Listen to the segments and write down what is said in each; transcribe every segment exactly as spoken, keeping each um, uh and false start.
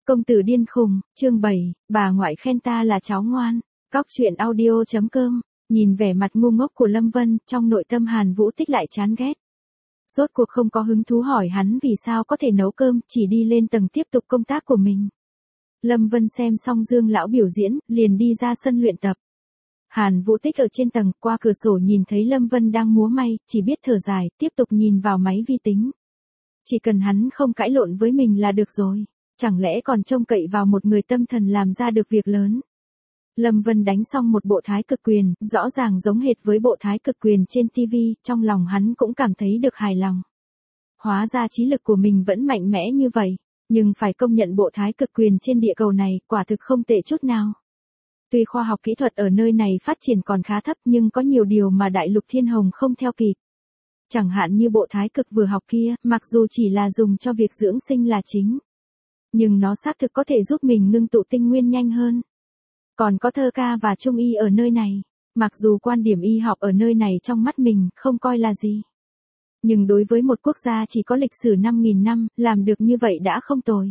Công tử điên khùng, chương bảy, bà ngoại khen ta là cháu ngoan. Góc truyện audio.com, nhìn vẻ mặt ngu ngốc của Lâm Vân, trong nội tâm Hàn Vũ Tích lại chán ghét. Rốt cuộc không có hứng thú hỏi hắn vì sao có thể nấu cơm, chỉ đi lên tầng tiếp tục công tác của mình. Lâm Vân xem xong Dương lão biểu diễn, liền đi ra sân luyện tập. Hàn Vũ Tích ở trên tầng, qua cửa sổ nhìn thấy Lâm Vân đang múa may, chỉ biết thở dài, tiếp tục nhìn vào máy vi tính. Chỉ cần hắn không cãi lộn với mình là được rồi. Chẳng lẽ còn trông cậy vào một người tâm thần làm ra được việc lớn. Lâm Vân đánh xong một bộ thái cực quyền, rõ ràng giống hệt với bộ thái cực quyền trên ti vi, trong lòng hắn cũng cảm thấy được hài lòng. Hóa ra trí lực của mình vẫn mạnh mẽ như vậy, nhưng phải công nhận bộ thái cực quyền trên địa cầu này quả thực không tệ chút nào. Tuy khoa học kỹ thuật ở nơi này phát triển còn khá thấp nhưng có nhiều điều mà đại lục thiên hồng không theo kịp. Chẳng hạn như bộ thái cực vừa học kia, mặc dù chỉ là dùng cho việc dưỡng sinh là chính. Nhưng nó xác thực có thể giúp mình ngưng tụ tinh nguyên nhanh hơn. Còn có thơ ca và trung y ở nơi này. Mặc dù quan điểm y học ở nơi này trong mắt mình không coi là gì. Nhưng đối với một quốc gia chỉ có lịch sử năm nghìn năm, làm được như vậy đã không tồi.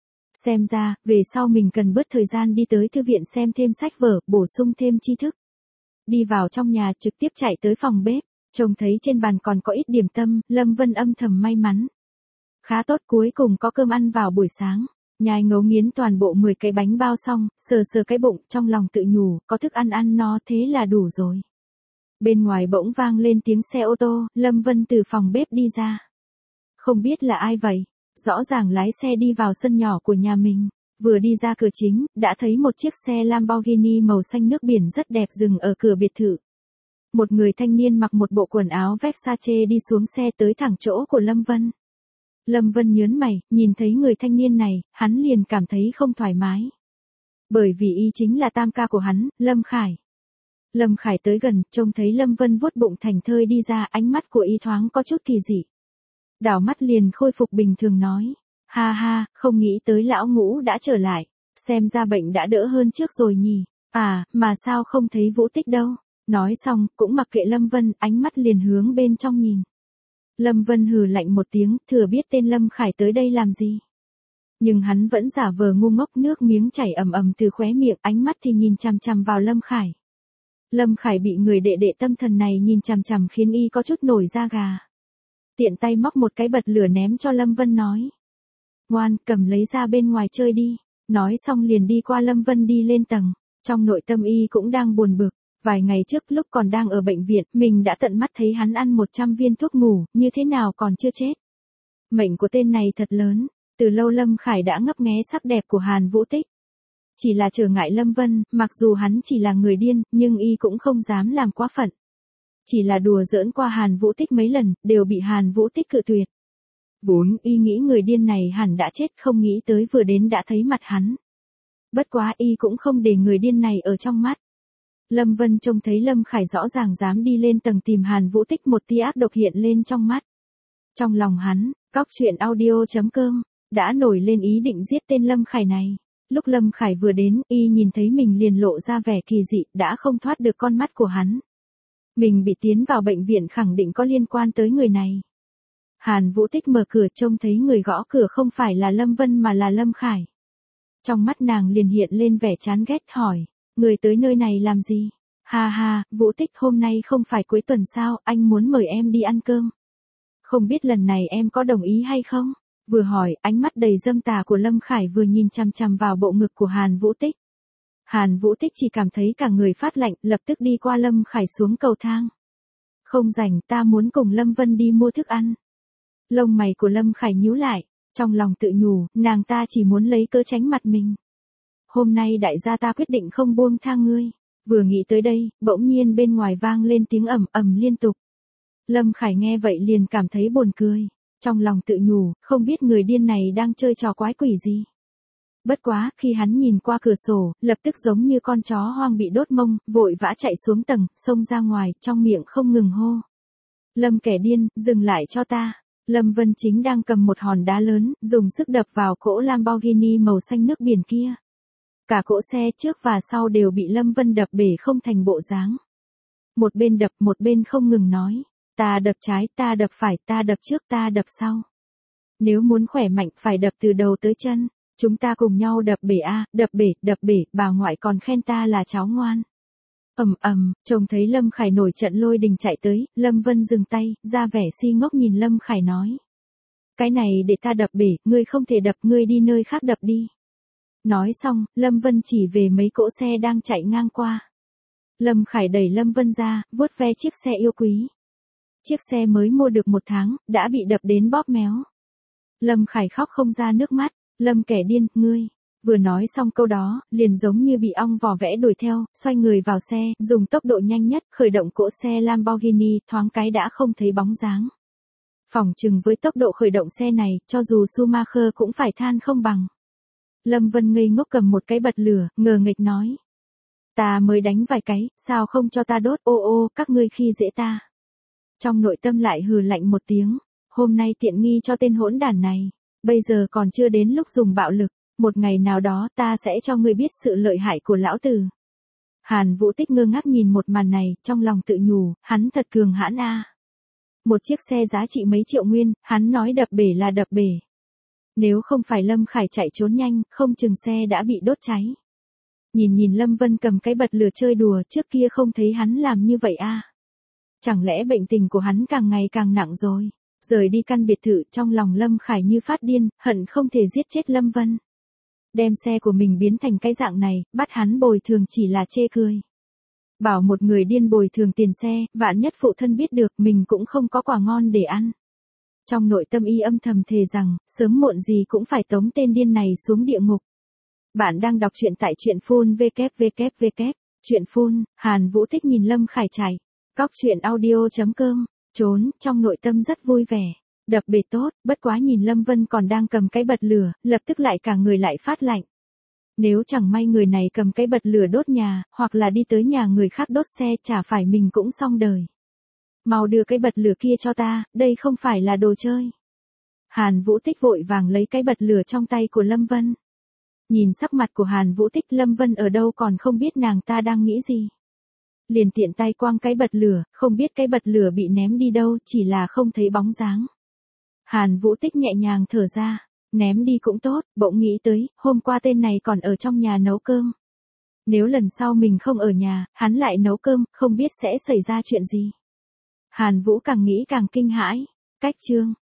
Xem ra, về sau mình cần bớt thời gian đi tới thư viện xem thêm sách vở, bổ sung thêm tri thức. Đi vào trong nhà trực tiếp chạy tới phòng bếp, trông thấy trên bàn còn có ít điểm tâm, Lâm Vân âm thầm may mắn. Khá tốt, cuối cùng có cơm ăn vào buổi sáng. Nhai ngấu nghiến toàn bộ mười cái bánh bao xong, sờ sờ cái bụng, trong lòng tự nhủ, có thức ăn ăn no thế là đủ rồi. Bên ngoài bỗng vang lên tiếng xe ô tô, Lâm Vân từ phòng bếp đi ra. Không biết là ai vậy, rõ ràng lái xe đi vào sân nhỏ của nhà mình. Vừa đi ra cửa chính, đã thấy một chiếc xe Lamborghini màu xanh nước biển rất đẹp dừng ở cửa biệt thự. Một người thanh niên mặc một bộ quần áo Versace đi xuống xe tới thẳng chỗ của Lâm Vân. Lâm Vân nhớn mày, nhìn thấy người thanh niên này, hắn liền cảm thấy không thoải mái. Bởi vì y chính là tam ca của hắn, Lâm Khải. Lâm Khải tới gần, trông thấy Lâm Vân vuốt bụng thành thơi đi ra, ánh mắt của y thoáng có chút kỳ dị. Đảo mắt liền khôi phục bình thường nói. Ha ha, không nghĩ tới lão ngũ đã trở lại. Xem ra bệnh đã đỡ hơn trước rồi nhỉ. À, mà sao không thấy Vũ Tích đâu. Nói xong, cũng mặc kệ Lâm Vân, ánh mắt liền hướng bên trong nhìn. Lâm Vân hừ lạnh một tiếng, thừa biết tên Lâm Khải tới đây làm gì. Nhưng hắn vẫn giả vờ ngu ngốc, nước miếng chảy ầm ầm từ khóe miệng, ánh mắt thì nhìn chằm chằm vào Lâm Khải. Lâm Khải bị người đệ đệ tâm thần này nhìn chằm chằm khiến y có chút nổi da gà. Tiện tay móc một cái bật lửa ném cho Lâm Vân nói. Ngoan, cầm lấy ra bên ngoài chơi đi. Nói xong liền đi qua Lâm Vân đi lên tầng. Trong nội tâm y cũng đang buồn bực. Vài ngày trước lúc còn đang ở bệnh viện, mình đã tận mắt thấy hắn ăn một trăm viên thuốc ngủ, như thế nào còn chưa chết. Mệnh của tên này thật lớn, từ lâu Lâm Khải đã ngấp nghé sắc đẹp của Hàn Vũ Tích. Chỉ là trở ngại Lâm Vân, mặc dù hắn chỉ là người điên, nhưng y cũng không dám làm quá phận. Chỉ là đùa giỡn qua Hàn Vũ Tích mấy lần, đều bị Hàn Vũ Tích cự tuyệt. Vốn y nghĩ người điên này hẳn đã chết, không nghĩ tới vừa đến đã thấy mặt hắn. Bất quá y cũng không để người điên này ở trong mắt. Lâm Vân trông thấy Lâm Khải rõ ràng dám đi lên tầng tìm Hàn Vũ Tích, một tia ác độc hiện lên trong mắt. Trong lòng hắn, góc truyện audio.com, đã nổi lên ý định giết tên Lâm Khải này. Lúc Lâm Khải vừa đến, y nhìn thấy mình liền lộ ra vẻ kỳ dị, đã không thoát được con mắt của hắn. Mình bị tiến vào bệnh viện khẳng định có liên quan tới người này. Hàn Vũ Tích mở cửa trông thấy người gõ cửa không phải là Lâm Vân mà là Lâm Khải. Trong mắt nàng liền hiện lên vẻ chán ghét, hỏi. Người tới nơi này làm gì? Ha ha, Vũ Tích, hôm nay không phải cuối tuần sao, anh muốn mời em đi ăn cơm. Không biết lần này em có đồng ý hay không? Vừa hỏi, ánh mắt đầy dâm tà của Lâm Khải vừa nhìn chằm chằm vào bộ ngực của Hàn Vũ Tích. Hàn Vũ Tích chỉ cảm thấy cả người phát lạnh, lập tức đi qua Lâm Khải xuống cầu thang. Không rảnh, ta muốn cùng Lâm Vân đi mua thức ăn. Lông mày của Lâm Khải nhíu lại, trong lòng tự nhủ, nàng ta chỉ muốn lấy cớ tránh mặt mình. Hôm nay đại gia ta quyết định không buông tha ngươi. Vừa nghĩ tới đây, bỗng nhiên bên ngoài vang lên tiếng ầm ầm liên tục. Lâm Khải nghe vậy liền cảm thấy buồn cười. Trong lòng tự nhủ, không biết người điên này đang chơi trò quái quỷ gì. Bất quá, khi hắn nhìn qua cửa sổ, lập tức giống như con chó hoang bị đốt mông, vội vã chạy xuống tầng, xông ra ngoài, trong miệng không ngừng hô. Lâm kẻ điên, dừng lại cho ta. Lâm Vân chính đang cầm một hòn đá lớn, dùng sức đập vào cỗ Lamborghini màu xanh nước biển kia. Cả cỗ xe trước và sau đều bị Lâm Vân đập bể không thành bộ dáng. Một bên đập một bên không ngừng nói. Ta đập trái, ta đập phải, ta đập trước, ta đập sau. Nếu muốn khỏe mạnh phải đập từ đầu tới chân. Chúng ta cùng nhau đập bể a, đập bể, đập bể, bà ngoại còn khen ta là cháu ngoan. Ầm ầm, trông thấy Lâm Khải nổi trận lôi đình chạy tới, Lâm Vân dừng tay, ra vẻ si ngốc nhìn Lâm Khải nói. Cái này để ta đập bể, ngươi không thể đập, ngươi đi nơi khác đập đi. Nói xong, Lâm Vân chỉ về mấy cỗ xe đang chạy ngang qua. Lâm Khải đẩy Lâm Vân ra, vuốt ve chiếc xe yêu quý. Chiếc xe mới mua được một tháng, đã bị đập đến bóp méo. Lâm Khải khóc không ra nước mắt, Lâm kẻ điên, ngươi. Vừa nói xong câu đó, liền giống như bị ong vò vẽ đuổi theo, xoay người vào xe, dùng tốc độ nhanh nhất, khởi động cỗ xe Lamborghini, thoáng cái đã không thấy bóng dáng. Phỏng chừng với tốc độ khởi động xe này, cho dù Schumacher cũng phải than không bằng. Lâm Vân ngây ngốc cầm một cái bật lửa, ngờ nghịch nói. Ta mới đánh vài cái, sao không cho ta đốt, ô ô, các ngươi khi dễ ta. Trong nội tâm lại hừ lạnh một tiếng, hôm nay tiện nghi cho tên hỗn đản này, bây giờ còn chưa đến lúc dùng bạo lực, một ngày nào đó ta sẽ cho ngươi biết sự lợi hại của lão tử. Hàn Vũ Tích ngơ ngác nhìn một màn này, trong lòng tự nhủ, hắn thật cường hãn a. Một chiếc xe giá trị mấy triệu nguyên, hắn nói đập bể là đập bể. Nếu không phải Lâm Khải chạy trốn nhanh, không chừng xe đã bị đốt cháy. Nhìn nhìn Lâm Vân cầm cái bật lửa chơi đùa, trước kia không thấy hắn làm như vậy a. Chẳng lẽ bệnh tình của hắn càng ngày càng nặng rồi? Rời đi căn biệt thự, trong lòng Lâm Khải như phát điên, hận không thể giết chết Lâm Vân. Đem xe của mình biến thành cái dạng này, bắt hắn bồi thường chỉ là chê cười. Bảo một người điên bồi thường tiền xe, vạn nhất phụ thân biết được mình cũng không có quả ngon để ăn. Trong nội tâm y âm thầm thề rằng, sớm muộn gì cũng phải tống tên điên này xuống địa ngục. Bạn đang đọc truyện tại truyện phun vê kép vê kép vê kép, truyện phun, Hàn Vũ Tích nhìn Lâm Khải chạy. Cóc truyện audio chấm com, trốn, trong nội tâm rất vui vẻ. Đập bể tốt, bất quá nhìn Lâm Vân còn đang cầm cái bật lửa, lập tức lại cả người lại phát lạnh. Nếu chẳng may người này cầm cái bật lửa đốt nhà, hoặc là đi tới nhà người khác đốt xe, chả phải mình cũng xong đời. Mau đưa cái bật lửa kia cho ta, đây không phải là đồ chơi. Hàn Vũ Tích vội vàng lấy cái bật lửa trong tay của Lâm Vân. Nhìn sắc mặt của Hàn Vũ Tích, Lâm Vân ở đâu còn không biết nàng ta đang nghĩ gì. Liền tiện tay quăng cái bật lửa, không biết cái bật lửa bị ném đi đâu, chỉ là không thấy bóng dáng. Hàn Vũ Tích nhẹ nhàng thở ra, ném đi cũng tốt, bỗng nghĩ tới, hôm qua tên này còn ở trong nhà nấu cơm. Nếu lần sau mình không ở nhà, hắn lại nấu cơm, không biết sẽ xảy ra chuyện gì. Hàn Vũ càng nghĩ càng kinh hãi. Cách chương